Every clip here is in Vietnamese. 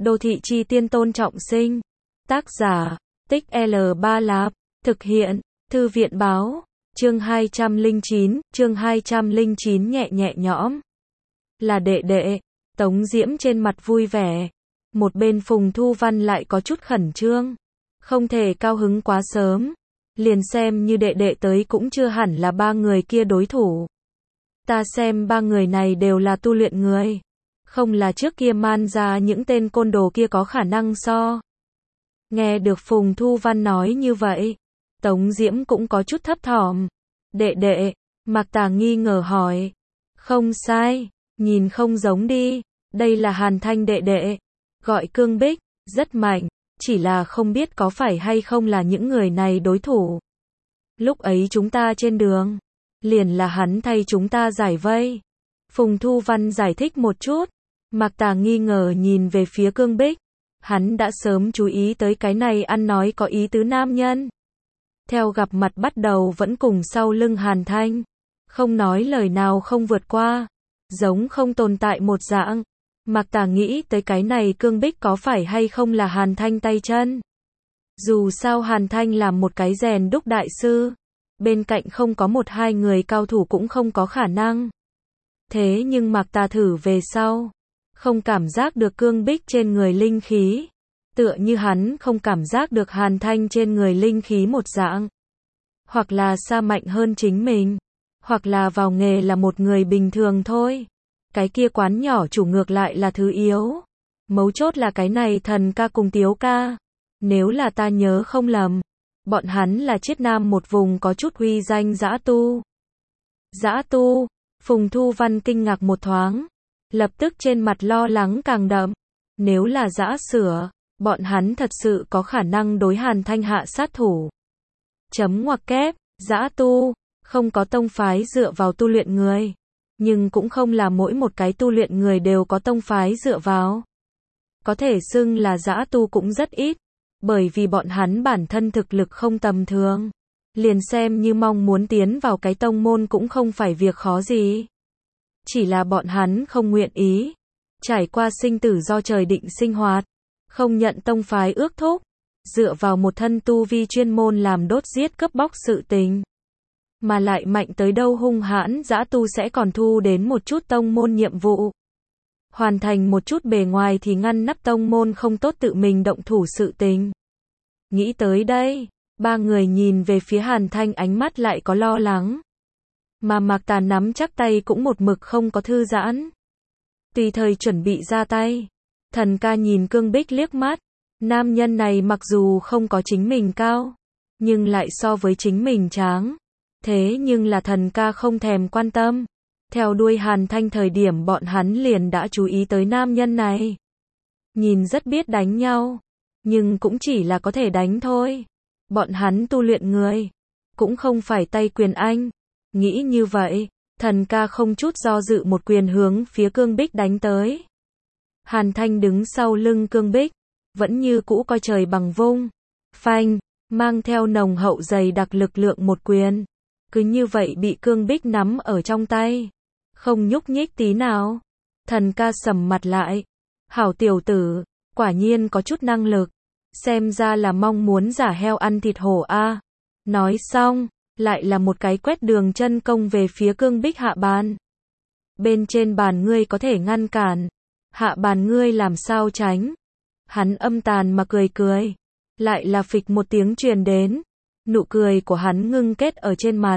Đô thị chi tiên Tôn Trọng Sinh. Tác giả, Tích L3 Lạp. Thực hiện, Thư viện báo. Chương 209 nhẹ nhẹ nhõm. Là đệ đệ. Tống Diễm trên mặt vui vẻ. Một bên Phùng Thu Văn lại có chút khẩn trương. Không thể cao hứng quá sớm. Liền xem như đệ đệ tới cũng chưa hẳn là ba người kia đối thủ. Ta xem ba người này đều là tu luyện người. Không là trước kia man ra những tên côn đồ kia có khả năng so. Nghe được Phùng Thu Văn nói như vậy, Tống Diễm cũng có chút thấp thỏm. Đệ đệ, Mạc Tà nghi ngờ hỏi. Không sai, nhìn không giống đi, đây là Hàn Thanh đệ đệ, gọi Cương Bích, rất mạnh, chỉ là không biết có phải hay không là những người này đối thủ. Lúc ấy chúng ta trên đường, liền là hắn thay chúng ta giải vây. Phùng Thu Văn giải thích một chút. Mạc Tà nghi ngờ nhìn về phía Cương Bích. Hắn đã sớm chú ý tới cái này ăn nói có ý tứ nam nhân. Theo gặp mặt bắt đầu vẫn cùng sau lưng Hàn Thanh. Không nói lời nào không vượt qua. Giống không tồn tại một dạng. Mạc Tà nghĩ tới cái này Cương Bích có phải hay không là Hàn Thanh tay chân. Dù sao Hàn Thanh là một cái rèn đúc đại sư. Bên cạnh không có một hai người cao thủ cũng không có khả năng. Thế nhưng Mạc Tà thử về sau. Không cảm giác được Cương Bích trên người linh khí. Tựa như hắn không cảm giác được Hàn Thanh trên người linh khí một dạng. Hoặc là xa mạnh hơn chính mình. Hoặc là vào nghề là một người bình thường thôi. Cái kia quán nhỏ chủ ngược lại là thứ yếu. Mấu chốt là cái này Thần ca cùng Tiếu ca. Nếu là ta nhớ không lầm. Bọn hắn là Chiết Nam một vùng có chút uy danh dã tu. Dã tu, Phùng Thu Văn kinh ngạc một thoáng. Lập tức trên mặt lo lắng càng đậm. Nếu là dã sửa, bọn hắn thật sự có khả năng đối Hàn Thanh hạ sát thủ. Chấm ngoặc kép, dã tu, không có tông phái dựa vào tu luyện người. Nhưng cũng không là mỗi một cái tu luyện người đều có tông phái dựa vào. Có thể xưng là dã tu cũng rất ít. Bởi vì bọn hắn bản thân thực lực không tầm thường. Liền xem như mong muốn tiến vào cái tông môn cũng không phải việc khó gì. Chỉ là bọn hắn không nguyện ý. Trải qua sinh tử do trời định sinh hoạt. Không nhận tông phái ước thúc. Dựa vào một thân tu vi chuyên môn làm đốt giết cướp bóc sự tình. Mà lại mạnh tới đâu hung hãn dã tu sẽ còn thu đến một chút tông môn nhiệm vụ. Hoàn thành một chút bề ngoài thì ngăn nắp tông môn không tốt tự mình động thủ sự tình. Nghĩ tới đây, ba người nhìn về phía Hàn Thanh ánh mắt lại có lo lắng. Mà Mạc Tà nắm chắc tay cũng một mực không có thư giãn. Tùy thời chuẩn bị ra tay. Thần ca nhìn Cương Bích liếc mắt. Nam nhân này mặc dù không có chính mình cao, nhưng lại so với chính mình tráng. Thế nhưng là thần ca không thèm quan tâm. Theo đuôi Hàn Thanh thời điểm bọn hắn liền đã chú ý tới nam nhân này. Nhìn rất biết đánh nhau. Nhưng cũng chỉ là có thể đánh thôi. Bọn hắn tu luyện người. Cũng không phải tay quyền anh. Nghĩ như vậy, thần ca không chút do dự một quyền hướng phía Cương Bích đánh tới. Hàn Thanh đứng sau lưng Cương Bích. Vẫn như cũ coi trời bằng vung. Phanh, mang theo nồng hậu dày đặc lực lượng một quyền. Cứ như vậy bị Cương Bích nắm ở trong tay. Không nhúc nhích tí nào. Thần ca sầm mặt lại. Hảo tiểu tử, quả nhiên có chút năng lực. Xem ra là mong muốn giả heo ăn thịt hổ a. Nói xong, lại là một cái quét đường chân công về phía Cương Bích hạ bàn. Bên trên bàn ngươi có thể ngăn cản. Hạ bàn ngươi làm sao tránh. Hắn âm tàn mà cười cười. Lại là phịch một tiếng truyền đến. Nụ cười của hắn ngưng kết ở trên mặt.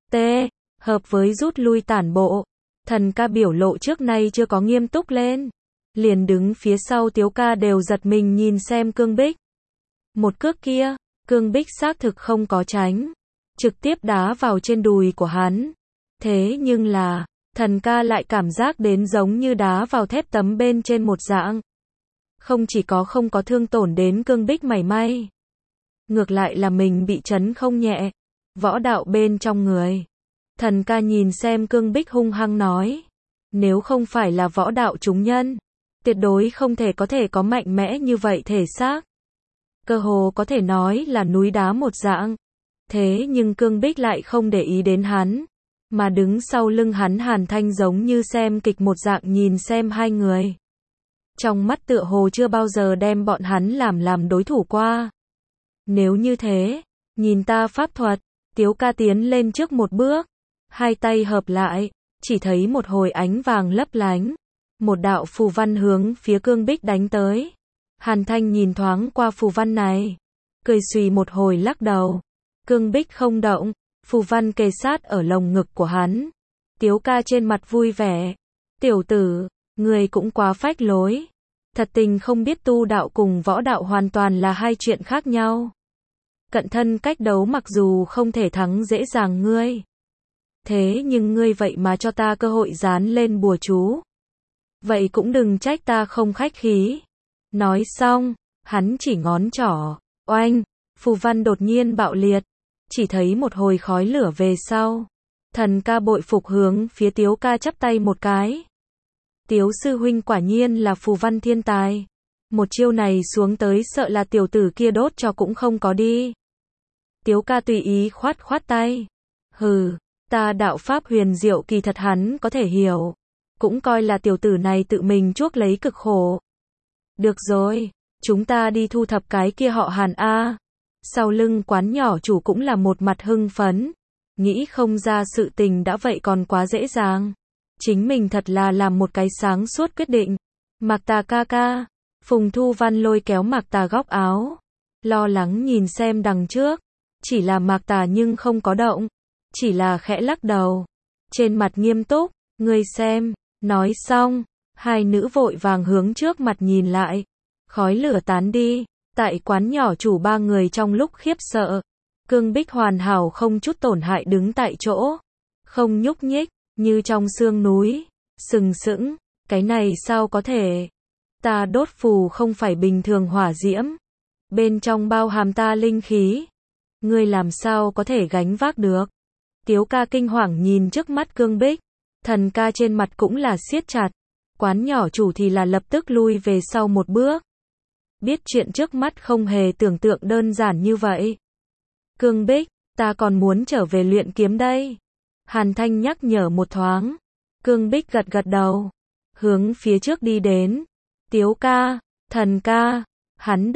Hợp với rút lui tản bộ. Thần ca biểu lộ trước nay chưa có nghiêm túc lên. Liền đứng phía sau Tiếu ca đều giật mình nhìn xem Cương Bích. Một cước kia, Cương Bích xác thực không có tránh. Trực tiếp đá vào trên đùi của hắn. Thế nhưng là, thần ca lại cảm giác đến giống như đá vào thép tấm bên trên một dạng. Không chỉ có không có thương tổn đến Cương Bích mảy may. Ngược lại là mình bị chấn không nhẹ. Võ đạo bên trong người. Thần ca nhìn xem Cương Bích hung hăng nói. Nếu không phải là võ đạo chúng nhân, tuyệt đối không thể có mạnh mẽ như vậy thể xác. Cơ hồ có thể nói là núi đá một dạng. Thế nhưng Cương Bích lại không để ý đến hắn. Mà đứng sau lưng hắn Hàn Thanh giống như xem kịch một dạng nhìn xem hai người. trong mắt tựa hồ chưa bao giờ đem bọn hắn làm đối thủ qua. Nếu như thế, nhìn ta pháp thuật, Tiếu ca tiến lên trước một bước, hai tay hợp lại, chỉ thấy một hồi ánh vàng lấp lánh, một đạo phù văn hướng phía Cương Bích đánh tới. Hàn Thanh nhìn thoáng qua phù văn này, cười xùy một hồi lắc đầu. Cương Bích không động, phù văn kề sát ở lồng ngực của hắn. Tiếu ca trên mặt vui vẻ. Tiểu tử, người cũng quá phách lối. Thật tình không biết tu đạo cùng võ đạo hoàn toàn là hai chuyện khác nhau. Cận thân cách đấu mặc dù không thể thắng dễ dàng ngươi. Thế nhưng ngươi vậy mà cho ta cơ hội dán lên bùa chú. Vậy cũng đừng trách ta không khách khí. Nói xong, hắn chỉ ngón trỏ. Oanh, phù văn đột nhiên bạo liệt. Chỉ thấy một hồi khói lửa về sau. Thần ca bội phục hướng phía Tiếu ca chắp tay một cái. Tiếu sư huynh quả nhiên là phù văn thiên tài. Một chiêu này xuống tới sợ là tiểu tử kia đốt cho cũng không có đi. Tiếu ca tùy ý khoát khoát tay. Hừ, ta đạo pháp huyền diệu kỳ thật hắn có thể hiểu. Cũng coi là tiểu tử này tự mình chuốc lấy cực khổ. Được rồi, chúng ta đi thu thập cái kia họ Hàn A. Sau lưng quán nhỏ chủ cũng là một mặt hưng phấn. Nghĩ không ra sự tình đã vậy còn quá dễ dàng. Chính mình thật là làm một cái sáng suốt quyết định. Mạc Tà ca ca. Phùng Thu Văn lôi kéo Mạc Tà góc áo. Lo lắng nhìn xem đằng trước. Chỉ là Mạc Tà nhưng không có động. Chỉ là khẽ lắc đầu. Trên mặt nghiêm túc. Ngươi xem. Nói xong. Hai nữ vội vàng hướng trước mặt nhìn lại. Khói lửa tán đi. Tại quán nhỏ chủ ba người trong lúc khiếp sợ. Cương Bích hoàn hảo không chút tổn hại đứng tại chỗ. Không nhúc nhích. Như trong xương núi. Sừng sững. Cái này sao có thể? Ta đốt phù không phải bình thường hỏa diễm. Bên trong bao hàm ta linh khí. Ngươi làm sao có thể gánh vác được? Tiếu ca kinh hoàng nhìn trước mắt Cương Bích. Thần ca trên mặt cũng là siết chặt. Quán nhỏ chủ thì là lập tức lui về sau một bước. Biết chuyện trước mắt không hề tưởng tượng đơn giản như vậy. Cương Bích, ta còn muốn trở về luyện kiếm đây. Hàn Thanh nhắc nhở một thoáng. Cương Bích gật gật đầu. Hướng phía trước đi đến. Tiếu ca, thần ca, hắn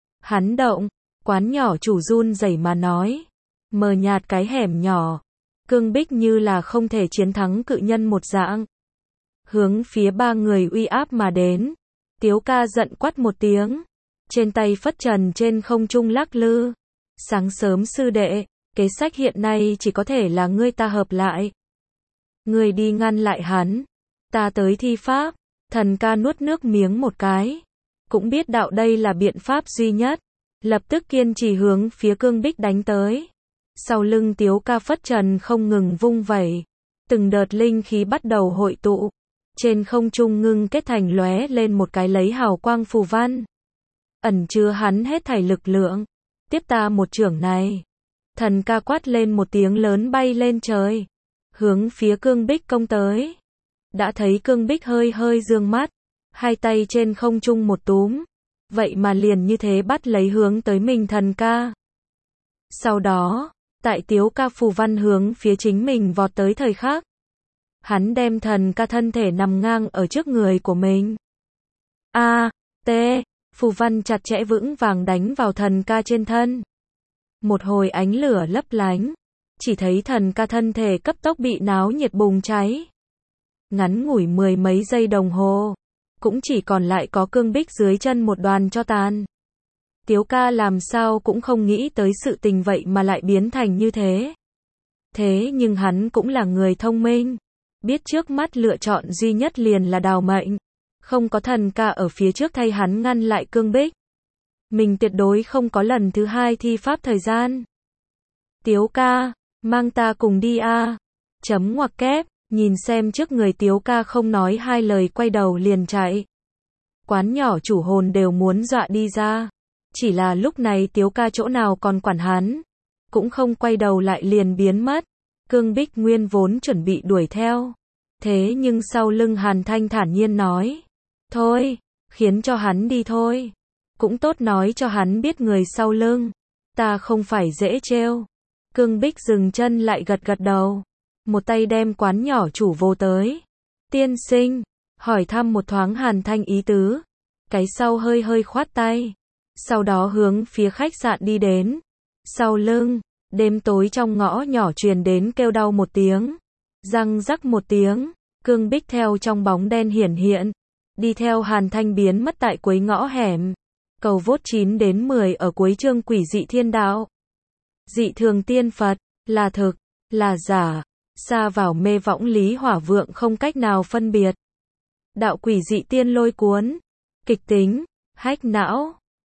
động. Quán nhỏ chủ run rẩy mà nói. Mờ nhạt cái hẻm nhỏ. Cương Bích như là không thể chiến thắng cự nhân một dạng. Hướng phía ba người uy áp mà đến. Tiếu ca giận quát một tiếng. Trên tay phất trần trên không trung lắc lư. Sáng sớm sư đệ, kế sách hiện nay chỉ có thể là ngươi ta hợp lại. Ngươi đi ngăn lại hắn. Ta tới thi pháp. Thần ca nuốt nước miếng một cái. Cũng biết đạo đây là biện pháp duy nhất. Lập tức kiên trì hướng phía Cương Bích đánh tới. Sau lưng Tiếu ca phất trần không ngừng vung vẩy. Từng đợt linh khí bắt đầu hội tụ. Trên không trung ngưng kết thành lóe lên một cái lấy hào quang phù văn. Ẩn chứa hắn hết thảy lực lượng. Tiếp ta một chưởng này. Thần ca quát lên một tiếng lớn bay lên trời. Hướng phía Cương Bích công tới. Đã thấy Cương Bích hơi hơi dương mắt. Hai tay trên không trung một túm. Vậy mà liền như thế bắt lấy hướng tới mình thần ca. Sau đó, tại Tiếu ca phù văn hướng phía chính mình vọt tới thời khắc. Hắn đem thần ca thân thể nằm ngang ở trước người của mình. Phù văn chặt chẽ vững vàng đánh vào thần ca trên thân. Một hồi ánh lửa lấp lánh. Chỉ thấy thần ca thân thể cấp tốc bị náo nhiệt bùng cháy. Ngắn ngủi 10 mấy giây đồng hồ. Cũng chỉ còn lại có Cương Bích dưới chân một đoàn tro tàn. Tiếu ca làm sao cũng không nghĩ tới sự tình vậy mà lại biến thành như thế. Thế nhưng hắn cũng là người thông minh. Biết trước mắt lựa chọn duy nhất liền là đào mệnh. Không có thần ca ở phía trước thay hắn ngăn lại Cương Bích. Mình tuyệt đối không có lần thứ hai thi pháp thời gian. Tiếu ca, mang ta cùng đi a. Chấm ngoặc kép, nhìn xem trước người Tiếu ca không nói hai lời quay đầu liền chạy. Quán nhỏ chủ hồn đều muốn dọa đi ra. Chỉ là lúc này Tiếu ca chỗ nào còn quản hắn. Cũng không quay đầu lại liền biến mất. Cương Bích nguyên vốn chuẩn bị đuổi theo. Thế nhưng sau lưng Hàn Thanh thản nhiên nói. Thôi, khiến cho hắn đi thôi. Cũng tốt nói cho hắn biết người sau lưng. Ta không phải dễ trêu. Cương Bích dừng chân lại gật gật đầu. Một tay đem quán nhỏ chủ vô tới. Tiên sinh, hỏi thăm một thoáng Hàn Thanh ý tứ. cái sau hơi hơi khoát tay. Sau đó hướng phía khách sạn đi đến. Sau lưng, đêm tối trong ngõ nhỏ truyền đến kêu đau một tiếng. Răng rắc một tiếng, Cương Bích theo trong bóng đen hiển hiện. Đi theo Hàn Thanh biến mất tại cuối ngõ hẻm. Cầu vốt 9 đến 10 ở cuối chương Quỷ dị thiên đạo. Dị thường tiên Phật, là thực, là giả, xa vào mê võng Lý Hỏa Vượng không cách nào phân biệt. Đạo quỷ dị tiên lôi cuốn, kịch tính, hách não.